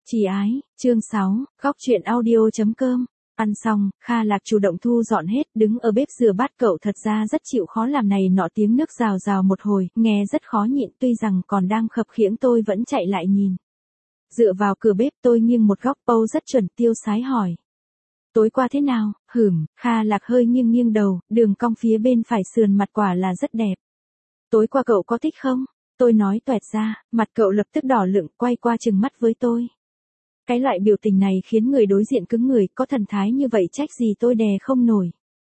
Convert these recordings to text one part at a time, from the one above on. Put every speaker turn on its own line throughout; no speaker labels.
Chỉ ái, chương 6, góc chuyện audio.com. Ăn xong, Kha Lạc chủ động thu dọn hết, đứng ở bếp rửa bát. Cậu thật ra rất chịu khó làm này nọ, tiếng nước rào rào một hồi, nghe rất khó nhịn, tuy rằng còn đang khập khiễng tôi vẫn chạy lại nhìn. Dựa vào cửa bếp tôi nghiêng một góc bầu rất chuẩn, tiêu sái hỏi. Tối qua thế nào? Kha Lạc hơi nghiêng nghiêng đầu, đường cong phía bên phải sườn mặt quả là rất đẹp. Tối qua cậu có thích không? Tôi nói toẹt ra, mặt cậu lập tức đỏ lựng, quay qua trừng mắt với tôi. Cái loại biểu tình này khiến người đối diện cứng người, có thần thái như vậy trách gì tôi đè không nổi.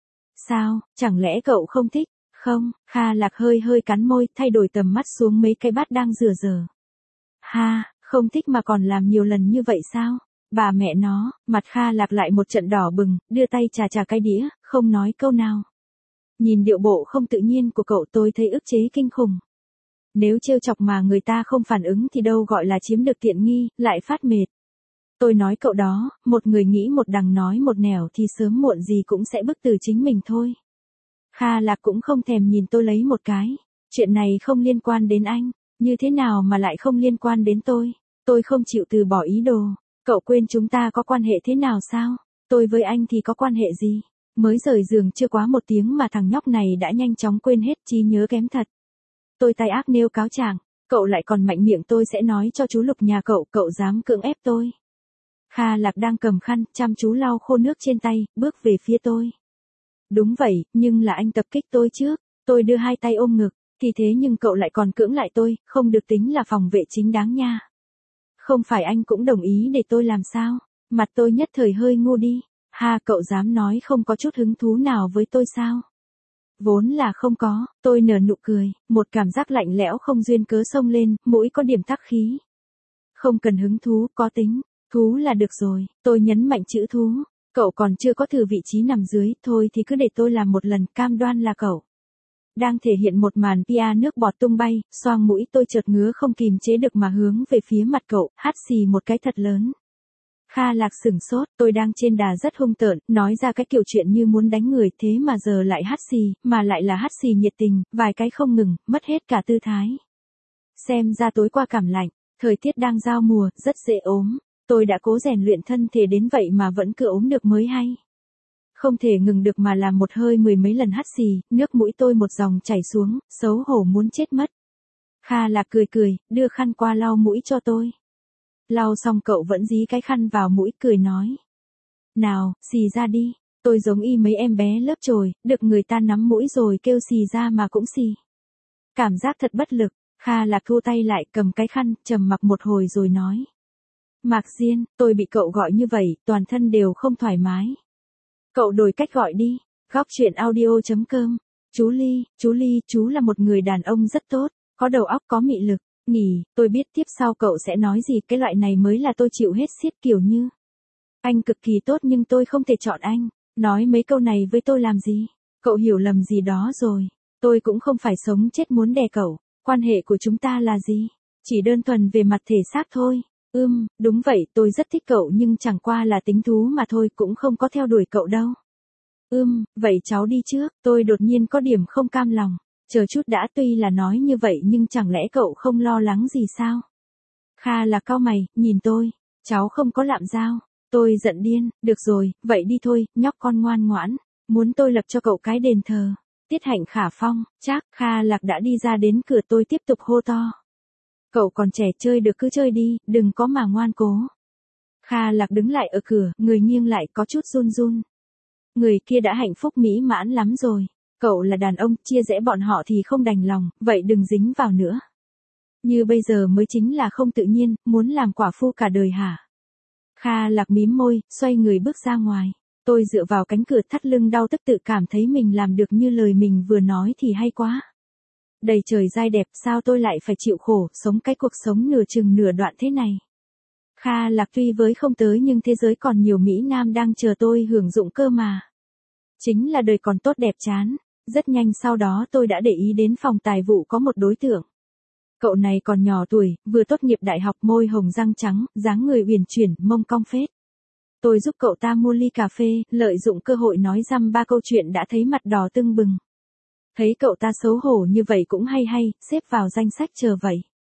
Sao, chẳng lẽ cậu không thích? Không, Kha Lạc hơi hơi cắn môi, thay đổi tầm mắt xuống mấy cái bát đang rửa giờ. Ha, không thích mà còn làm nhiều lần như vậy sao? Bà mẹ nó, mặt Kha Lạc lại một trận đỏ bừng, đưa tay chà chà cái đĩa, không nói câu nào. Nhìn điệu bộ không tự nhiên của cậu tôi thấy ức chế kinh khủng. Nếu trêu chọc mà người ta không phản ứng thì đâu gọi là chiếm được tiện nghi, lại phát mệt. Tôi nói cậu đó, một người nghĩ một đằng nói một nẻo thì sớm muộn gì cũng sẽ bức từ chính mình thôi. Kha Lạc cũng không thèm nhìn tôi lấy một cái. Chuyện này không liên quan đến anh, như thế nào mà lại không liên quan đến tôi? Tôi không chịu từ bỏ ý đồ. Cậu quên chúng ta có quan hệ thế nào sao? Tôi với anh thì có quan hệ gì? Mới rời giường chưa quá một tiếng mà thằng nhóc này đã nhanh chóng quên hết, trí nhớ kém thật. Tôi tay ác nêu cáo trạng, cậu lại còn mạnh miệng tôi sẽ nói cho chú Lục nhà cậu dám cưỡng ép tôi. Kha Lạc đang cầm khăn, chăm chú lau khô nước trên tay, bước về phía tôi. Đúng vậy, nhưng là anh tập kích tôi trước, tôi đưa hai tay ôm ngực, thì thế nhưng cậu lại còn cưỡng lại tôi, không được tính là phòng vệ chính đáng nha. Không phải anh cũng đồng ý để tôi làm sao? Mặt tôi nhất thời hơi ngu đi. Ha, cậu dám nói không có chút hứng thú nào với tôi sao? Vốn là không có, tôi nở nụ cười, một cảm giác lạnh lẽo không duyên cớ xông lên, mũi có điểm tắc khí. Không cần hứng thú, có tính, thú là được rồi, tôi nhấn mạnh chữ thú, cậu còn chưa có thử vị trí nằm dưới, thôi thì cứ để tôi làm một lần, cam đoan là cậu. Đang thể hiện một màn pia nước bọt tung bay, xoang mũi tôi chợt ngứa không kìm chế được mà hướng về phía mặt cậu, hắt xì một cái thật lớn. Kha Lạc sửng sốt, tôi đang trên đà rất hung tợn, nói ra cái kiểu chuyện như muốn đánh người, thế mà giờ lại hắt xì, mà lại là hắt xì nhiệt tình, vài cái không ngừng, mất hết cả tư thái. Xem ra tối qua cảm lạnh, thời tiết đang giao mùa, rất dễ ốm. Tôi đã cố rèn luyện thân thể đến vậy mà vẫn cứ ốm được mới hay. Không thể ngừng được mà làm một hơi mười mấy lần hắt xì, nước mũi tôi một dòng chảy xuống, xấu hổ muốn chết mất. Kha Lạc cười, đưa khăn qua lau mũi cho tôi. Lau xong cậu vẫn dí cái khăn vào mũi, cười nói. Nào, xì ra đi, tôi giống y mấy em bé lớp chồi, được người ta nắm mũi rồi kêu xì ra mà cũng xì. Cảm giác thật bất lực, Kha Lạc thu tay lại cầm cái khăn, trầm mặc một hồi rồi nói. Mạc Diên, tôi bị cậu gọi như vậy, toàn thân đều không thoải mái. Cậu đổi cách gọi đi, góc chuyện audio.com. Chú Ly, chú là một người đàn ông rất tốt, có đầu óc có mị lực. Nghỉ, tôi biết tiếp sau cậu sẽ nói gì, cái loại này mới là tôi chịu hết xiết kiểu như. Anh cực kỳ tốt nhưng tôi không thể chọn anh, nói mấy câu này với tôi làm gì, cậu hiểu lầm gì đó rồi, tôi cũng không phải sống chết muốn đè cậu, quan hệ của chúng ta là gì, chỉ đơn thuần về mặt thể xác thôi. Đúng vậy, tôi rất thích cậu nhưng chẳng qua là tính thú mà thôi, cũng không có theo đuổi cậu đâu. Vậy cháu đi trước, tôi đột nhiên có điểm không cam lòng. Chờ chút đã, tuy là nói như vậy nhưng chẳng lẽ cậu không lo lắng gì sao? Kha Lạc cau mày, nhìn tôi, cháu không có lạm giao. Tôi giận điên, được rồi, vậy đi thôi, nhóc con ngoan ngoãn, muốn tôi lập cho cậu cái đền thờ. Tiết Hạnh Khả Phong, chắc. Kha Lạc đã đi ra đến cửa, tôi tiếp tục hô to. Cậu còn trẻ, chơi được cứ chơi đi, đừng có mà ngoan cố. Kha Lạc đứng lại ở cửa, người nghiêng lại có chút run run. Người kia đã hạnh phúc mỹ mãn lắm rồi. Cậu là đàn ông, chia rẽ bọn họ thì không đành lòng, vậy đừng dính vào nữa. Như bây giờ mới chính là không tự nhiên, muốn làm quả phu cả đời hả? Kha Lạc mím môi, xoay người bước ra ngoài. Tôi dựa vào cánh cửa thắt lưng đau tức, tự cảm thấy mình làm được như lời mình vừa nói thì hay quá. Đầy trời giai đẹp, sao tôi lại phải chịu khổ, sống cái cuộc sống nửa chừng nửa đoạn thế này. Kha Lạc tuy với không tới nhưng thế giới còn nhiều mỹ nam đang chờ tôi hưởng dụng cơ mà. Chính là đời còn tốt đẹp chán. Rất nhanh sau đó tôi đã để ý đến phòng tài vụ có một đối tượng. Cậu này còn nhỏ tuổi, vừa tốt nghiệp đại học, môi hồng răng trắng, dáng người uyển chuyển, mông cong phết. Tôi giúp cậu ta mua ly cà phê, lợi dụng cơ hội nói dăm ba câu chuyện đã thấy mặt đỏ tưng bừng. Thấy cậu ta xấu hổ như vậy cũng hay, xếp vào danh sách chờ vậy.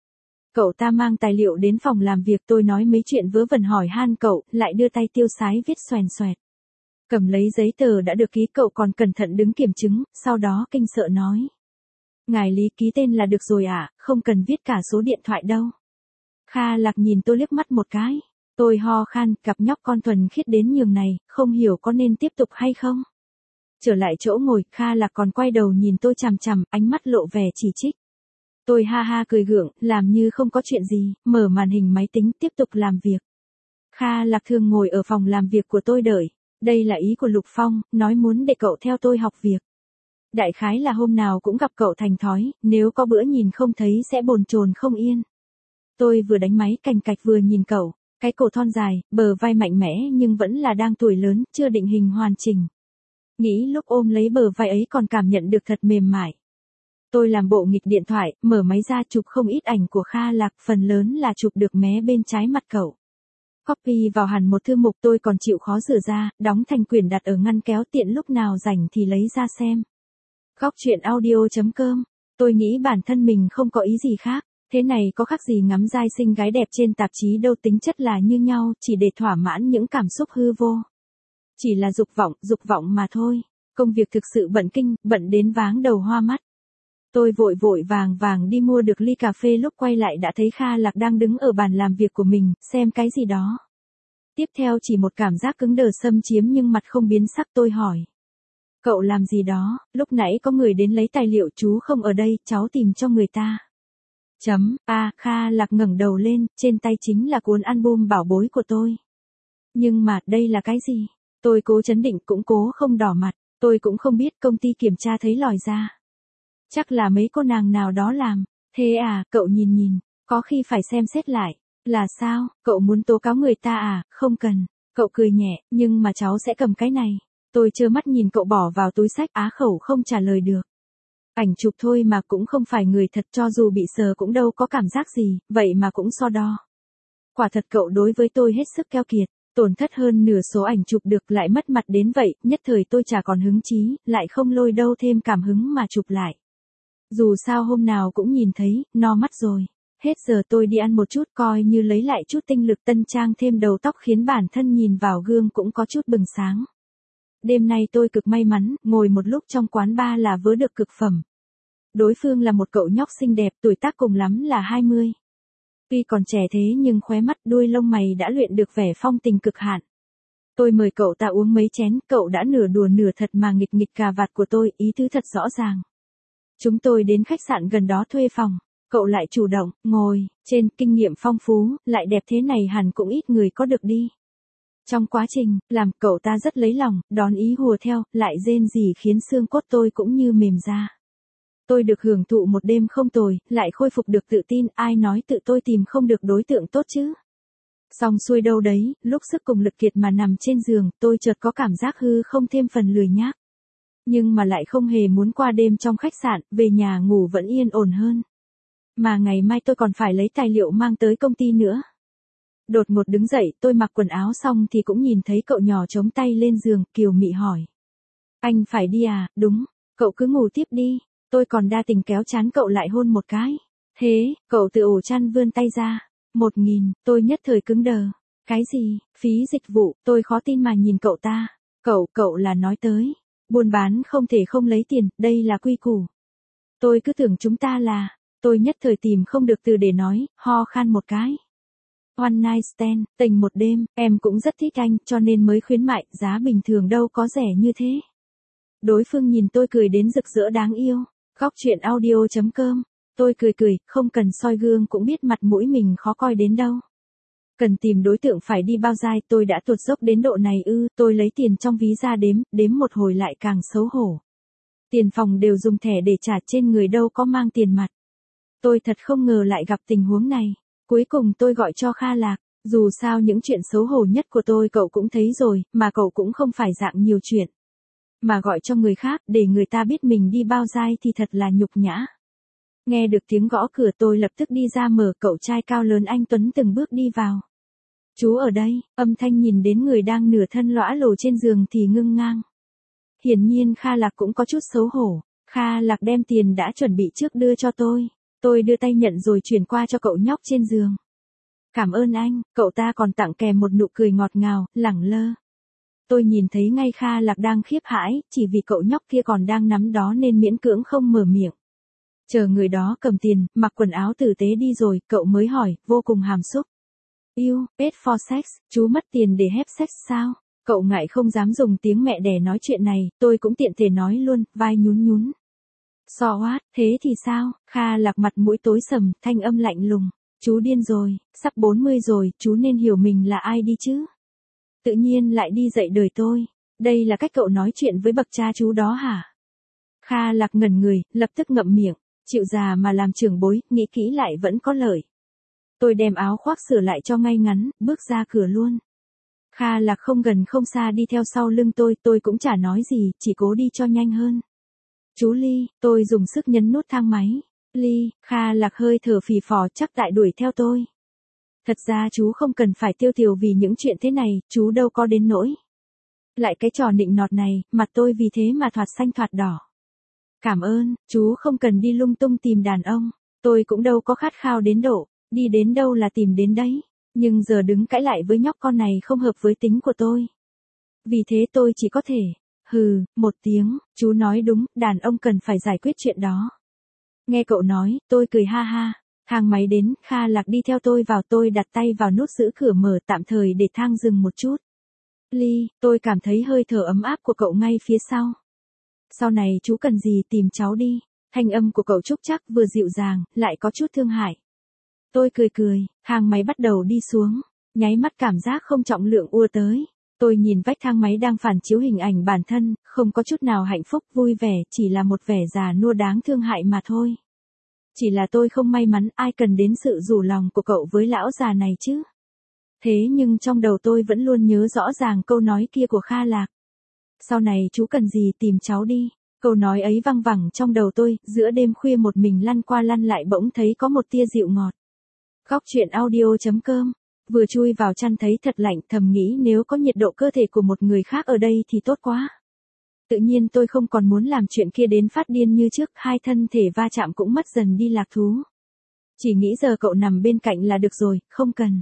Cậu ta mang tài liệu đến phòng làm việc, tôi nói mấy chuyện vớ vẩn hỏi han cậu, lại đưa tay tiêu sái viết xoèn xoẹt. Cầm lấy giấy tờ đã được ký, cậu còn cẩn thận đứng kiểm chứng, sau đó kinh sợ nói. Ngài Lý ký tên là được rồi ạ, không cần viết cả số điện thoại đâu. Kha Lạc nhìn tôi liếc mắt một cái. Tôi ho khan, cặp nhóc con thuần khiết đến nhường này, không hiểu có nên tiếp tục hay không. Trở lại chỗ ngồi, Kha Lạc còn quay đầu nhìn tôi chằm chằm, ánh mắt lộ vẻ chỉ trích. Tôi ha ha cười gượng, làm như không có chuyện gì, mở màn hình máy tính tiếp tục làm việc. Kha Lạc thường ngồi ở phòng làm việc của tôi đợi. Đây là ý của Lục Phong, nói muốn để cậu theo tôi học việc. Đại khái là hôm nào cũng gặp cậu thành thói, nếu có bữa nhìn không thấy sẽ bồn chồn không yên. Tôi vừa đánh máy cành cạch vừa nhìn cậu, cái cổ thon dài, bờ vai mạnh mẽ nhưng vẫn là đang tuổi lớn, chưa định hình hoàn chỉnh. Nghĩ lúc ôm lấy bờ vai ấy còn cảm nhận được thật mềm mại. Tôi làm bộ nghịch điện thoại, mở máy ra chụp không ít ảnh của Kha Lạc, phần lớn là chụp được mé bên trái mặt cậu. Copy vào hẳn một thư mục, tôi còn chịu khó rửa ra, đóng thành quyển đặt ở ngăn kéo, tiện lúc nào rảnh thì lấy ra xem. Góc chuyện audio.com. Tôi nghĩ bản thân mình không có ý gì khác, thế này có khác gì ngắm giai xinh gái đẹp trên tạp chí đâu, tính chất là như nhau, chỉ để thỏa mãn những cảm xúc hư vô. Chỉ là dục vọng mà thôi. Công việc thực sự bận kinh, bận đến váng đầu hoa mắt. Tôi vội vàng đi mua được ly cà phê, lúc quay lại đã thấy Kha Lạc đang đứng ở bàn làm việc của mình, xem cái gì đó. Tiếp theo chỉ một cảm giác cứng đờ xâm chiếm nhưng mặt không biến sắc, tôi hỏi. Cậu làm gì đó, lúc nãy có người đến lấy tài liệu, chú không ở đây, cháu tìm cho người ta. Kha Lạc ngẩng đầu lên, trên tay chính là cuốn album bảo bối của tôi. Nhưng mà, đây là cái gì? Tôi cố trấn định cũng cố không đỏ mặt, tôi cũng không biết, công ty kiểm tra thấy lòi ra. Chắc là mấy cô nàng nào đó làm. Thế à, cậu nhìn, có khi phải xem xét lại. Là sao, cậu muốn tố cáo người ta à? Không cần. Cậu cười nhẹ, nhưng mà cháu sẽ cầm cái này. Tôi trơ mắt nhìn cậu bỏ vào túi xách, á khẩu không trả lời được. Ảnh chụp thôi mà, cũng không phải người thật, cho dù bị sờ cũng đâu có cảm giác gì, vậy mà cũng so đo. Quả thật cậu đối với tôi hết sức keo kiệt, tổn thất hơn nửa số ảnh chụp được lại mất mặt đến vậy, nhất thời tôi chả còn hứng chí, lại không lôi đâu thêm cảm hứng mà chụp lại. Dù sao hôm nào cũng nhìn thấy, no mắt rồi. Hết giờ tôi đi ăn một chút, coi như lấy lại chút tinh lực, tân trang thêm đầu tóc khiến bản thân nhìn vào gương cũng có chút bừng sáng. Đêm nay tôi cực may mắn, ngồi một lúc trong quán bar là vớ được cực phẩm. Đối phương là một cậu nhóc xinh đẹp, tuổi tác cùng lắm là 20. Tuy còn trẻ thế nhưng khóe mắt đuôi lông mày đã luyện được vẻ phong tình cực hạn. Tôi mời cậu ta uống mấy chén, cậu đã nửa đùa nửa thật mà nghịch cà vạt của tôi, ý tứ thật rõ ràng. Chúng tôi đến khách sạn gần đó thuê phòng, cậu lại chủ động, ngồi, trên, kinh nghiệm phong phú, lại đẹp thế này hẳn cũng ít người có được đi. Trong quá trình, làm, cậu ta rất lấy lòng, đón ý hùa theo, lại rên rỉ khiến xương cốt tôi cũng như mềm ra. Tôi được hưởng thụ một đêm không tồi, lại khôi phục được tự tin, ai nói tự tôi tìm không được đối tượng tốt chứ. Xong xuôi đâu đấy, lúc sức cùng lực kiệt mà nằm trên giường, tôi chợt có cảm giác hư không thêm phần lười nhác. Nhưng mà lại không hề muốn qua đêm trong khách sạn, về nhà ngủ vẫn yên ổn hơn. Mà ngày mai tôi còn phải lấy tài liệu mang tới công ty nữa. Đột ngột đứng dậy, tôi mặc quần áo xong thì cũng nhìn thấy cậu nhỏ chống tay lên giường, kiều mị hỏi. Anh phải đi à? Đúng, cậu cứ ngủ tiếp đi. Tôi còn đa tình kéo trán cậu lại hôn một cái. Thế, cậu từ ổ chăn vươn tay ra. 1.000, tôi nhất thời cứng đờ. Cái gì, phí dịch vụ, tôi khó tin mà nhìn cậu ta. Cậu là nói tới. Buôn bán không thể không lấy tiền, đây là quy củ. Tôi cứ tưởng chúng ta là. Tôi nhất thời tìm không được từ để nói, ho khan một cái. One night stand, tình một đêm, em cũng rất thích anh, cho nên mới khuyến mại, giá bình thường đâu có rẻ như thế. Đối phương nhìn tôi cười đến rực rỡ đáng yêu. Góc chuyện audio.com. Tôi cười, không cần soi gương cũng biết mặt mũi mình khó coi đến đâu. Cần tìm đối tượng phải đi bao giai, tôi đã tuột dốc đến độ này ư? Tôi lấy tiền trong ví ra đếm một hồi lại càng xấu hổ. Tiền phòng đều dùng thẻ để trả, trên người đâu có mang tiền mặt. Tôi thật không ngờ lại gặp tình huống này. Cuối cùng tôi gọi cho Kha Lạc. Dù sao những chuyện xấu hổ nhất của tôi cậu cũng thấy rồi, mà cậu cũng không phải dạng nhiều chuyện. Mà gọi cho người khác, để người ta biết mình đi bao giai thì thật là nhục nhã. Nghe được tiếng gõ cửa tôi lập tức đi ra mở, cậu trai cao lớn anh Tuấn từng bước đi vào. Chú ở đây, âm thanh nhìn đến người đang nửa thân lõa lồ trên giường thì ngưng ngang. Hiển nhiên Kha Lạc cũng có chút xấu hổ. Kha Lạc đem tiền đã chuẩn bị trước đưa cho tôi. Tôi đưa tay nhận rồi chuyển qua cho cậu nhóc trên giường. Cảm ơn anh, cậu ta còn tặng kèm một nụ cười ngọt ngào, lẳng lơ. Tôi nhìn thấy ngay Kha Lạc đang khiếp hãi, chỉ vì cậu nhóc kia còn đang nắm đó nên miễn cưỡng không mở miệng. Chờ người đó cầm tiền, mặc quần áo tử tế đi rồi, cậu mới hỏi, vô cùng hàm xúc. You, paid for sex, chú mất tiền để have sex sao? Cậu ngại không dám dùng tiếng mẹ đẻ nói chuyện này, tôi cũng tiện thể nói luôn, vai nhún nhún. So what, thế thì sao? Kha Lạc mặt mũi tối sầm, thanh âm lạnh lùng. Chú điên rồi, sắp 40 rồi, chú nên hiểu mình là ai đi chứ? Tự nhiên lại đi dạy đời tôi. Đây là cách cậu nói chuyện với bậc cha chú đó hả? Kha Lạc ngẩn người, lập tức ngậm miệng. Chịu già mà làm trưởng bối, nghĩ kỹ lại vẫn có lợi. Tôi đem áo khoác sửa lại cho ngay ngắn, bước ra cửa luôn. Kha Lạc không gần không xa đi theo sau lưng tôi cũng chả nói gì, chỉ cố đi cho nhanh hơn. Chú Ly, tôi dùng sức nhấn nút thang máy. Ly, Kha Lạc hơi thở phì phò chắc tại đuổi theo tôi. Thật ra chú không cần phải tiêu tiều vì những chuyện thế này, chú đâu có đến nỗi. Lại cái trò nịnh nọt này, mặt tôi vì thế mà thoạt xanh thoạt đỏ. Cảm ơn, chú không cần đi lung tung tìm đàn ông. Tôi cũng đâu có khát khao đến độ, đi đến đâu là tìm đến đấy. Nhưng giờ đứng cãi lại với nhóc con này không hợp với tính của tôi. Vì thế tôi chỉ có thể, một tiếng, chú nói đúng, đàn ông cần phải giải quyết chuyện đó. Nghe cậu nói, tôi cười ha ha. Thang máy đến, Kha Lạc đi theo tôi vào, tôi đặt tay vào nút giữ cửa mở tạm thời để thang dừng một chút. Ly, tôi cảm thấy hơi thở ấm áp của cậu ngay phía sau. Sau này chú cần gì tìm cháu đi. Thanh âm của cậu trúc chắc vừa dịu dàng, lại có chút thương hại. Tôi cười, thang máy bắt đầu đi xuống. Nháy mắt cảm giác không trọng lượng ùa tới. Tôi nhìn vách thang máy đang phản chiếu hình ảnh bản thân, không có chút nào hạnh phúc vui vẻ, chỉ là một vẻ già nua đáng thương hại mà thôi. Chỉ là tôi không may mắn, ai cần đến sự rủ lòng của cậu với lão già này chứ. Thế nhưng trong đầu tôi vẫn luôn nhớ rõ ràng câu nói kia của Kha Lạc. Sau này chú cần gì tìm cháu đi. Câu nói ấy văng vẳng trong đầu tôi, giữa đêm khuya một mình lăn qua lăn lại bỗng thấy có một tia dịu ngọt. Góc truyện audio.com. Vừa chui vào chăn thấy thật lạnh, thầm nghĩ nếu có nhiệt độ cơ thể của một người khác ở đây thì tốt quá. Tự nhiên tôi không còn muốn làm chuyện kia đến phát điên như trước, hai thân thể va chạm cũng mất dần đi lạc thú. Chỉ nghĩ giờ cậu nằm bên cạnh là được rồi, không cần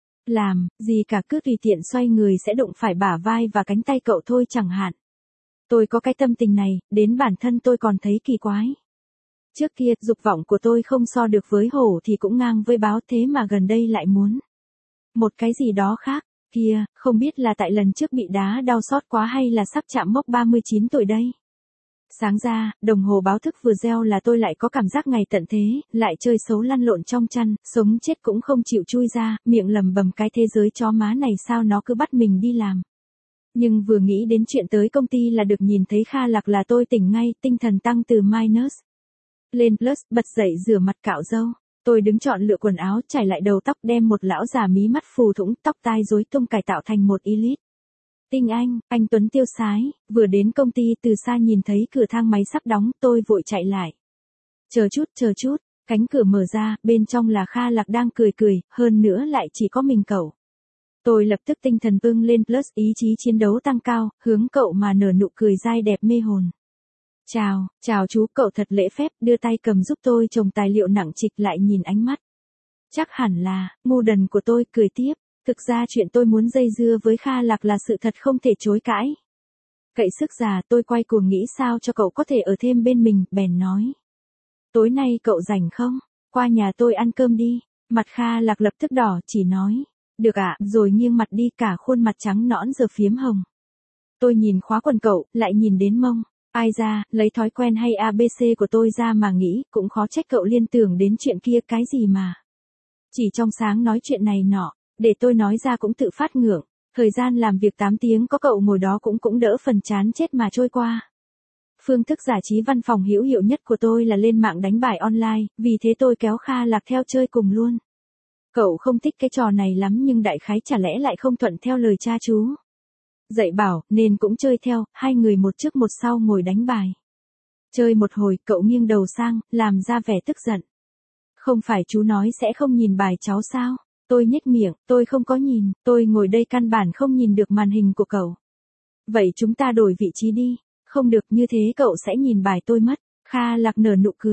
làm gì cả, cứ tùy tiện xoay người sẽ đụng phải bả vai và cánh tay cậu thôi chẳng hạn. Tôi có cái tâm tình này, đến bản thân tôi còn thấy kỳ quái. Trước kia, dục vọng của tôi không so được với hổ thì cũng ngang với báo, thế mà gần đây lại muốn một cái gì đó khác. Kia, không biết là tại lần trước bị đá đau xót quá hay là sắp chạm mốc 39 tuổi đây. Sáng ra, đồng hồ báo thức vừa reo là tôi lại có cảm giác ngày tận thế, lại chơi xấu lăn lộn trong chăn, sống chết cũng không chịu chui ra, miệng lầm bầm cái thế giới chó má này sao nó cứ bắt mình đi làm. Nhưng vừa nghĩ đến chuyện tới công ty là được nhìn thấy Kha Lạc là tôi tỉnh ngay, tinh thần tăng từ minus lên plus, bật dậy rửa mặt cạo râu. Tôi đứng chọn lựa quần áo, trải lại đầu tóc, đem một lão già mí mắt phù thủng, tóc tai rối tung cải tạo thành một elite. Tinh anh Tuấn tiêu sái, vừa đến công ty từ xa nhìn thấy cửa thang máy sắp đóng, tôi vội chạy lại. Chờ chút, cánh cửa mở ra, bên trong là Kha Lạc đang cười, hơn nữa lại chỉ có mình cậu. Tôi lập tức tinh thần bưng lên plus, ý chí chiến đấu tăng cao, hướng cậu mà nở nụ cười dai đẹp mê hồn. Chào chú, cậu thật lễ phép, đưa tay cầm giúp tôi chồng tài liệu nặng trịch, lại nhìn ánh mắt. Chắc hẳn là, ngu đần của tôi, cười tiếp. Thực ra chuyện tôi muốn dây dưa với Kha Lạc là sự thật không thể chối cãi. Cậy sức già, tôi quay cuồng nghĩ sao cho cậu có thể ở thêm bên mình, bèn nói. Tối nay cậu rảnh không? Qua nhà tôi ăn cơm đi. Mặt Kha Lạc lập tức đỏ, chỉ nói. Được ạ, rồi nghiêng mặt đi, cả khuôn mặt trắng nõn giờ phiếm hồng. Tôi nhìn khóa quần cậu, lại nhìn đến mông. Ai ra, lấy thói quen hay ABC của tôi ra mà nghĩ, cũng khó trách cậu liên tưởng đến chuyện kia, cái gì mà. Chỉ trong sáng nói chuyện này nọ, để tôi nói ra cũng tự phát ngượng. Thời gian làm việc 8 tiếng có cậu ngồi đó cũng đỡ phần chán chết mà trôi qua. Phương thức giải trí văn phòng hữu hiệu nhất của tôi là lên mạng đánh bài online, vì thế tôi kéo Kha Lạc theo chơi cùng luôn. Cậu không thích cái trò này lắm nhưng đại khái chả lẽ lại không thuận theo lời cha chú dạy bảo, nên cũng chơi theo, hai người một trước một sau ngồi đánh bài. Chơi một hồi, cậu nghiêng đầu sang, làm ra vẻ tức giận. Không phải chú nói sẽ không nhìn bài cháu sao? Tôi nhếch miệng, tôi không có nhìn, tôi ngồi đây căn bản không nhìn được màn hình của cậu. Vậy chúng ta đổi vị trí đi, không được như thế cậu sẽ nhìn bài tôi mất. Kha Lạc nở nụ cười.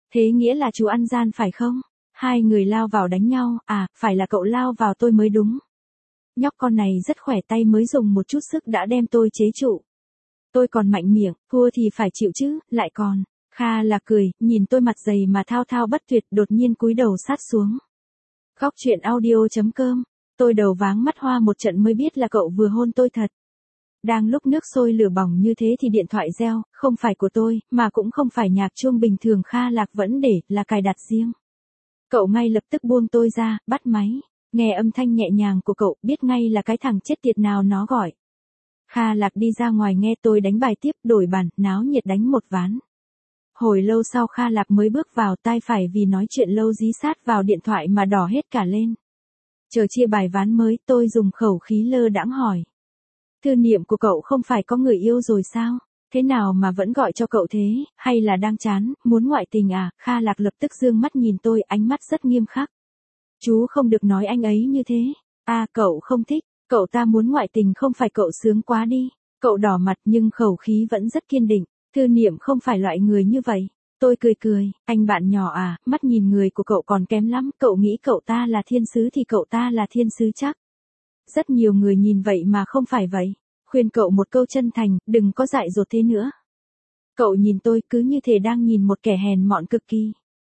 Thế nghĩa là chú ăn gian phải không? Hai người lao vào đánh nhau, à, phải là cậu lao vào tôi mới đúng. Nhóc con này rất khỏe, tay mới dùng một chút sức đã đem tôi chế trụ. Tôi còn mạnh miệng, thua thì phải chịu chứ, lại còn. Kha Lạc cười, nhìn tôi mặt dày mà thao thao bất tuyệt, đột nhiên cúi đầu sát xuống. Góc truyện audio.com. Tôi đầu váng mắt hoa một trận mới biết là cậu vừa hôn tôi thật. Đang lúc nước sôi lửa bỏng như thế thì điện thoại reo, không phải của tôi, mà cũng không phải nhạc chuông bình thường Kha Lạc vẫn để, là cài đặt riêng. Cậu ngay lập tức buông tôi ra, bắt máy. Nghe âm thanh nhẹ nhàng của cậu, biết ngay là cái thằng chết tiệt nào nó gọi. Kha Lạc đi ra ngoài nghe tôi đánh bài tiếp, đổi bàn, náo nhiệt đánh một ván. Hồi lâu sau Kha Lạc mới bước vào, tai phải vì nói chuyện lâu dí sát vào điện thoại mà đỏ hết cả lên. Chờ chia bài ván mới, tôi dùng khẩu khí lơ đãng hỏi. Thư niệm của cậu không phải có người yêu rồi sao? Thế nào mà vẫn gọi cho cậu thế, hay là đang chán, muốn ngoại tình à? Kha Lạc lập tức dương mắt nhìn tôi, ánh mắt rất nghiêm khắc. Chú không được nói anh ấy như thế. À, cậu không thích, cậu ta muốn ngoại tình không phải cậu sướng quá đi. Cậu đỏ mặt nhưng khẩu khí vẫn rất kiên định. Thư niệm không phải loại người như vậy. Tôi cười cười, anh bạn nhỏ à, mắt nhìn người của cậu còn kém lắm, cậu nghĩ cậu ta là thiên sứ thì cậu ta là thiên sứ chắc. Rất nhiều người nhìn vậy mà không phải vậy. Khuyên cậu một câu chân thành, đừng có dại dột thế nữa. Cậu nhìn tôi cứ như thể đang nhìn một kẻ hèn mọn cực kỳ.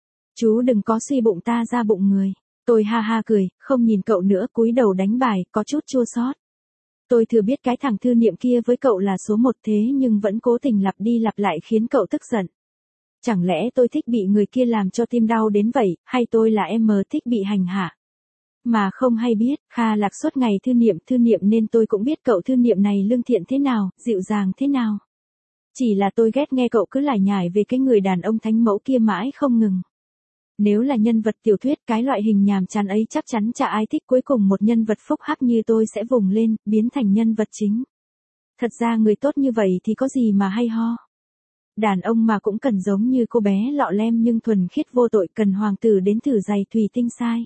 Chú đừng có suy bụng ta ra bụng người. Tôi ha ha cười, không nhìn cậu nữa, cúi đầu đánh bài, có chút chua xót. Tôi thừa biết cái thằng Thư Niệm kia với cậu là số một thế nhưng vẫn cố tình lặp đi lặp lại khiến cậu tức giận. Chẳng lẽ tôi thích bị người kia làm cho tim đau đến vậy, hay tôi là em thích bị hành hạ? Mà không hay biết, Kha Lạc suốt ngày Thư Niệm nên tôi cũng biết cậu Thư Niệm này lương thiện thế nào, dịu dàng thế nào. Chỉ là tôi ghét nghe cậu cứ lải nhải về cái người đàn ông thánh mẫu kia mãi không ngừng. Nếu là nhân vật tiểu thuyết, cái loại hình nhàm chán ấy chắc chắn chả ai thích, cuối cùng một nhân vật phúc hắc như tôi sẽ vùng lên, biến thành nhân vật chính. Thật ra người tốt như vậy thì có gì mà hay ho. Đàn ông mà cũng cần giống như cô bé lọ lem nhưng thuần khiết vô tội, cần hoàng tử đến thử giày thủy tinh sai.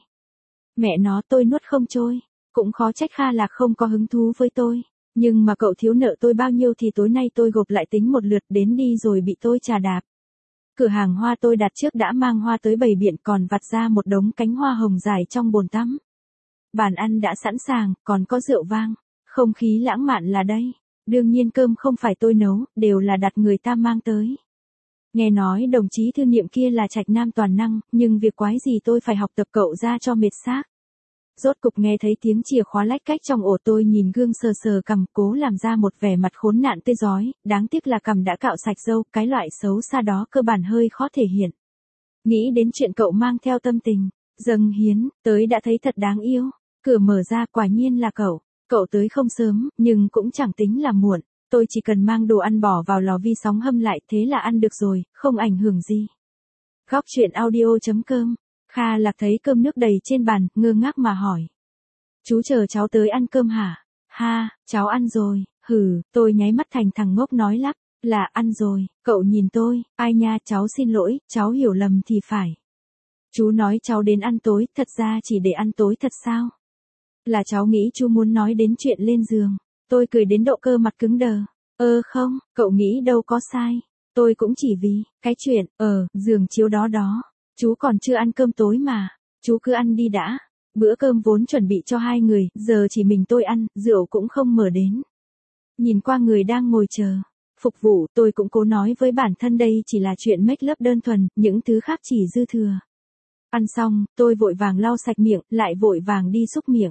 Mẹ nó, tôi nuốt không trôi. Cũng khó trách Kha Lạc không có hứng thú với tôi. Nhưng mà cậu thiếu nợ tôi bao nhiêu thì tối nay tôi gộp lại tính một lượt, đến đi rồi bị tôi chà đạp. Cửa hàng hoa tôi đặt trước đã mang hoa tới bày biện, còn vặt ra một đống cánh hoa hồng dài trong bồn tắm. Bàn ăn đã sẵn sàng, còn có rượu vang. Không khí lãng mạn là đây. Đương nhiên cơm không phải tôi nấu, đều là đặt người ta mang tới. Nghe nói đồng chí Thư Niệm kia là trạch nam toàn năng, nhưng việc quái gì tôi phải học tập cậu ra cho mệt xác. Rốt cục nghe thấy tiếng chìa khóa lách cách trong ổ, tôi nhìn gương sờ sờ cằm, cố làm ra một vẻ mặt khốn nạn tươi rói, đáng tiếc là cằm đã cạo sạch râu, cái loại xấu xa đó cơ bản hơi khó thể hiện. Nghĩ đến chuyện cậu mang theo tâm tình, dâng hiến, tới đã thấy thật đáng yêu. Cửa mở ra, quả nhiên là cậu. Cậu tới không sớm, nhưng cũng chẳng tính là muộn. Tôi chỉ cần mang đồ ăn bỏ vào lò vi sóng hâm lại, thế là ăn được rồi, không ảnh hưởng gì. Góc truyện audio.com. Kha Lạc thấy cơm nước đầy trên bàn, ngơ ngác mà hỏi. Chú chờ cháu tới ăn cơm hả? Ha, cháu ăn rồi. Hừ, tôi nháy mắt thành thằng ngốc nói lắp. Là ăn rồi. Cậu nhìn tôi, ai nha, cháu xin lỗi, cháu hiểu lầm thì phải. Chú nói cháu đến ăn tối, thật ra chỉ để ăn tối thật sao? Là cháu nghĩ chú muốn nói đến chuyện lên giường. Tôi cười đến độ cơ mặt cứng đờ. Không, cậu nghĩ đâu có sai. Tôi cũng chỉ vì, cái chuyện, giường chiếu đó đó. Chú còn chưa ăn cơm tối mà. Chú cứ ăn đi đã. Bữa cơm vốn chuẩn bị cho hai người, giờ chỉ mình tôi ăn, rượu cũng không mở đến. Nhìn qua người đang ngồi chờ phục vụ, tôi cũng cố nói với bản thân đây chỉ là chuyện make love đơn thuần, những thứ khác chỉ dư thừa. Ăn xong, tôi vội vàng lau sạch miệng, lại vội vàng đi xúc miệng.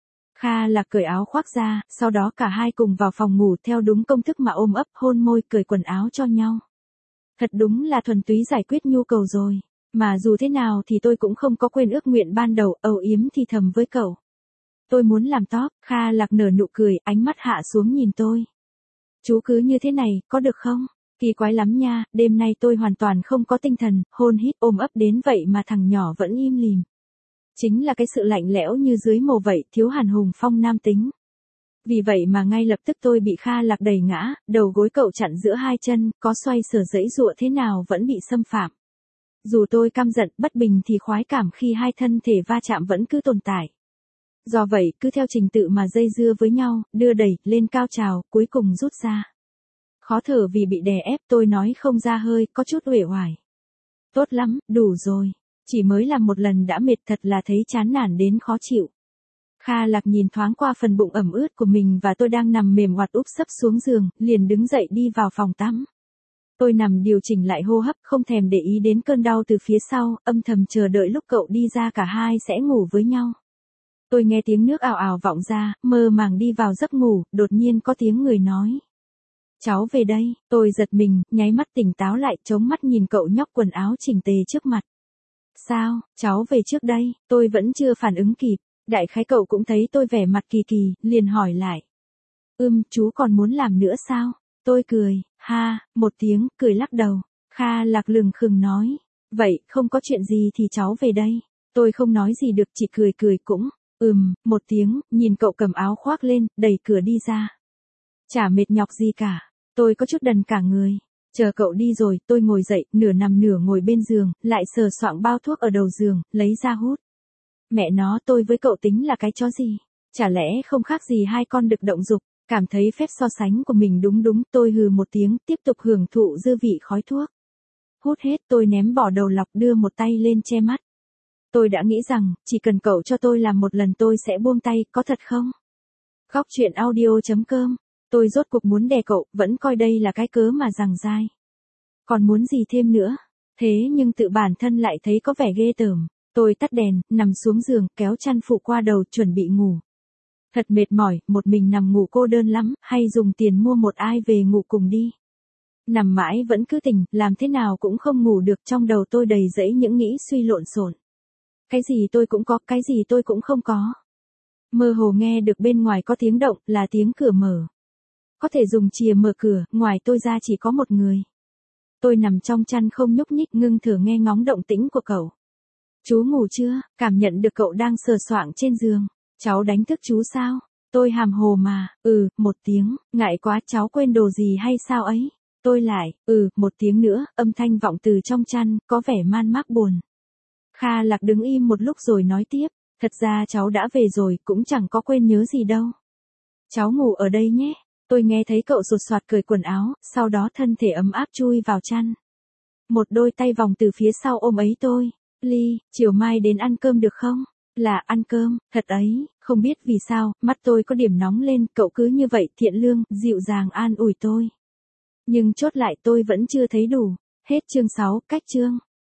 Kha Lạc cởi áo khoác ra, sau đó cả hai cùng vào phòng ngủ theo đúng công thức mà ôm ấp, hôn môi, cởi quần áo cho nhau. Thật đúng là thuần túy giải quyết nhu cầu rồi. Mà dù thế nào thì tôi cũng không có quên ước nguyện ban đầu, âu yếm thì thầm với cậu. Tôi muốn làm top. Kha Lạc nở nụ cười, ánh mắt hạ xuống nhìn tôi. Chú cứ như thế này, có được không? Kỳ quái lắm nha, đêm nay tôi hoàn toàn không có tinh thần, hôn hít ôm ấp đến vậy mà thằng nhỏ vẫn im lìm. Chính là cái sự lạnh lẽo như dưới mồ vậy, thiếu hẳn hùng phong nam tính. Vì vậy mà ngay lập tức tôi bị Kha Lạc đẩy ngã, đầu gối cậu chặn giữa hai chân, có xoay sở giãy giụa thế nào vẫn bị xâm phạm. Dù tôi căm giận, bất bình thì khoái cảm khi hai thân thể va chạm vẫn cứ tồn tại. Do vậy, cứ theo trình tự mà dây dưa với nhau, đưa đẩy, lên cao trào, cuối cùng rút ra. Khó thở vì bị đè ép, tôi nói không ra hơi, có chút uể oải. Tốt lắm, đủ rồi. Chỉ mới làm một lần đã mệt thật là thấy chán nản đến khó chịu. Kha Lạc nhìn thoáng qua phần bụng ẩm ướt của mình và tôi đang nằm mềm oặt úp sấp xuống giường, liền đứng dậy đi vào phòng tắm. Tôi nằm điều chỉnh lại hô hấp, không thèm để ý đến cơn đau từ phía sau, âm thầm chờ đợi lúc cậu đi ra cả hai sẽ ngủ với nhau. Tôi nghe tiếng nước ào ào vọng ra, mơ màng đi vào giấc ngủ, đột nhiên có tiếng người nói. Cháu về đây, tôi giật mình, nháy mắt tỉnh táo lại, chống mắt nhìn cậu nhóc quần áo chỉnh tề trước mặt. Sao, cháu về trước đây, tôi vẫn chưa phản ứng kịp, đại khái cậu cũng thấy tôi vẻ mặt kỳ kỳ, liền hỏi lại. Chú còn muốn làm nữa sao? Tôi cười, ha, một tiếng, cười lắc đầu. Kha Lạc lừng khừng nói. Vậy, không có chuyện gì thì cháu về đây. Tôi không nói gì được, chỉ cười cười cũng. Một tiếng, nhìn cậu cầm áo khoác lên, đẩy cửa đi ra. Chả mệt nhọc gì cả. Tôi có chút đần cả người. Chờ cậu đi rồi, tôi ngồi dậy, nửa nằm nửa ngồi bên giường, lại sờ soạng bao thuốc ở đầu giường, lấy ra hút. Mẹ nó, tôi với cậu tính là cái chó gì? Chả lẽ không khác gì hai con đực động dục? Cảm thấy phép so sánh của mình đúng, tôi hừ một tiếng, tiếp tục hưởng thụ dư vị khói thuốc. Hút hết, tôi ném bỏ đầu lọc, đưa một tay lên che mắt. Tôi đã nghĩ rằng, chỉ cần cậu cho tôi làm một lần tôi sẽ buông tay, có thật không? Góc truyện audio.com. Tôi rốt cuộc muốn đè cậu, vẫn coi đây là cái cớ mà giằng dai. Còn muốn gì thêm nữa? Thế nhưng tự bản thân lại thấy có vẻ ghê tởm. Tôi tắt đèn, nằm xuống giường, kéo chăn phụ qua đầu, chuẩn bị ngủ. Thật mệt mỏi, một mình nằm ngủ cô đơn lắm, hay dùng tiền mua một ai về ngủ cùng đi. Nằm mãi vẫn cứ tỉnh, làm thế nào cũng không ngủ được, trong đầu tôi đầy rẫy những nghĩ suy lộn xộn. Cái gì tôi cũng có, cái gì tôi cũng không có. Mơ hồ nghe được bên ngoài có tiếng động, là tiếng cửa mở. Có thể dùng chìa mở cửa, ngoài tôi ra chỉ có một người. Tôi nằm trong chăn không nhúc nhích, ngưng thở nghe ngóng động tĩnh của cậu. Chú ngủ chưa? Cảm nhận được cậu đang sờ soạng trên giường. Cháu đánh thức chú sao? Tôi hàm hồ mà, một tiếng, ngại quá, cháu quên đồ gì hay sao ấy? Tôi lại, một tiếng nữa, âm thanh vọng từ trong chăn, có vẻ man mác buồn. Kha Lạc đứng im một lúc rồi nói tiếp, thật ra cháu đã về rồi, cũng chẳng có quên nhớ gì đâu. Cháu ngủ ở đây nhé. Tôi nghe thấy cậu sột soạt cởi quần áo, sau đó thân thể ấm áp chui vào chăn. Một đôi tay vòng từ phía sau ôm ấy tôi. Ly, chiều mai đến ăn cơm được không? Là ăn cơm, thật ấy, không biết vì sao, mắt tôi có điểm nóng lên, cậu cứ như vậy thiện lương, dịu dàng an ủi tôi. Nhưng chốt lại tôi vẫn chưa thấy đủ. Hết chương 6, cách chương.